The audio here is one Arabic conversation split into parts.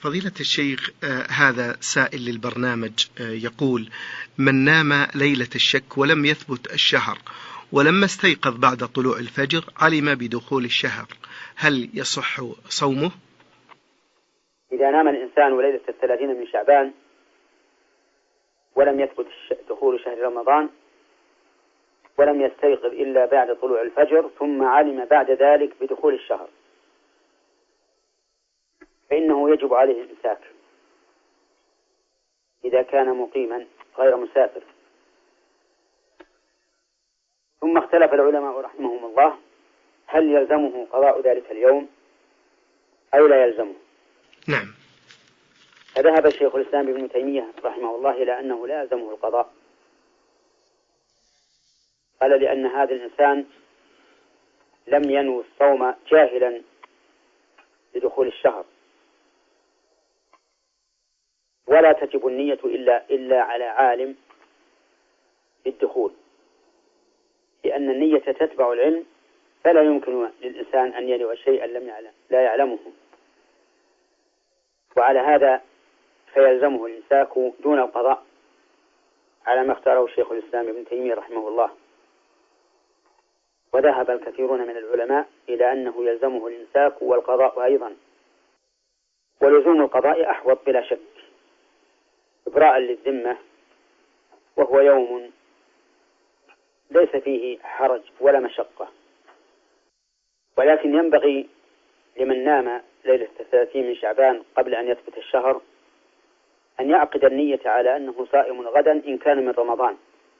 فضيلة الشيخ، هذا سائل للبرنامج يقول: من نام ليلة الشك ولم يثبت الشهر ولما استيقظ بعد طلوع الفجر علم بدخول الشهر، هل يصح صومه؟ إذا نام الإنسان ليلة 30 من شعبان ولم يثبت دخول شهر رمضان ولم يستيقظ إلا بعد طلوع الفجر ثم علم بعد ذلك بدخول الشهر، فإنه يجب عليه الإمساك إذا كان مقيما غير مسافر. ثم اختلف العلماء رحمهم الله هل يلزمه قضاء ذلك اليوم أو لا يلزمه. نعم. فذهب الشيخ الإسلام ابن تيمية رحمه الله إلى أنه لا يلزمه القضاء. قال لأن هذا الإنسان لم ينوي الصوم جاهلا بدخول الشهر، ولا تجب النية إلا على عالم بالدخول، لأن النية تتبع العلم، فلا يمكن للإنسان أن ينوي شيئا لا يعلمه. وعلى هذا فيلزمه الإمساك دون القضاء على ما اختاره الشيخ الإسلام ابن تيمية رحمه الله. وذهب الكثيرون من العلماء إلى أنه يلزمه الإمساك والقضاء أيضا، ولزوم القضاء أحوط بلا شك إبراء للذمة، وهو يوم ليس فيه حرج ولا مشقة. ولكن ينبغي لمن نام ليلة 30 من شعبان قبل أن يثبت الشهر أن يعقد النية على أنه صائم غدا إن كان من رمضان.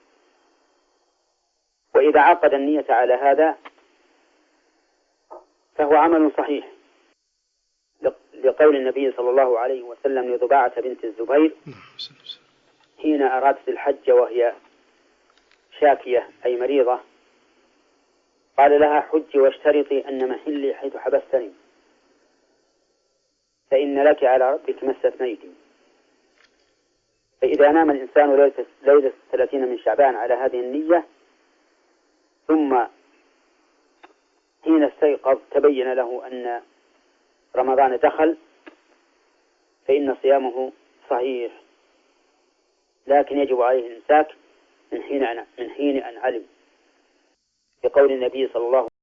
وإذا عقد النية على هذا فهو عمل صحيح، لقول النبي صلى الله عليه وسلم لضباعة بنت الزبير حين أرادت الحج وهي شاكية أي مريضة، قال لها: حج واشترطي أن محلي حيث حبستني، فإن لك على ربك ما استثنيتي. فإذا نام الإنسان ليلة 30 من شعبان على هذه النية ثم حين استيقظ تبين له أن رمضان دخل، فإن صيامه صحيح، لكن يجب عليه الإمساك من حين أن علم، بقول النبي صلى الله